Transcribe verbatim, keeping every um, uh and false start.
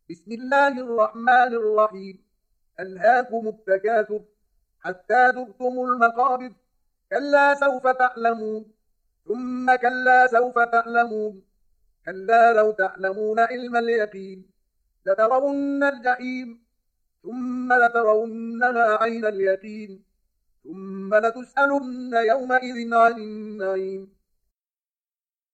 بسم الله الرحمن الرحيم. ألهاكم التكاثر حتى زرتم المقابر. كلا سوف تعلمون ثم كلا سوف تعلمون كلا لو تعلمون علم اليقين لترون الجحيم ثم لترونها عين اليقين ثم لتسألن يومئذ عن النعيم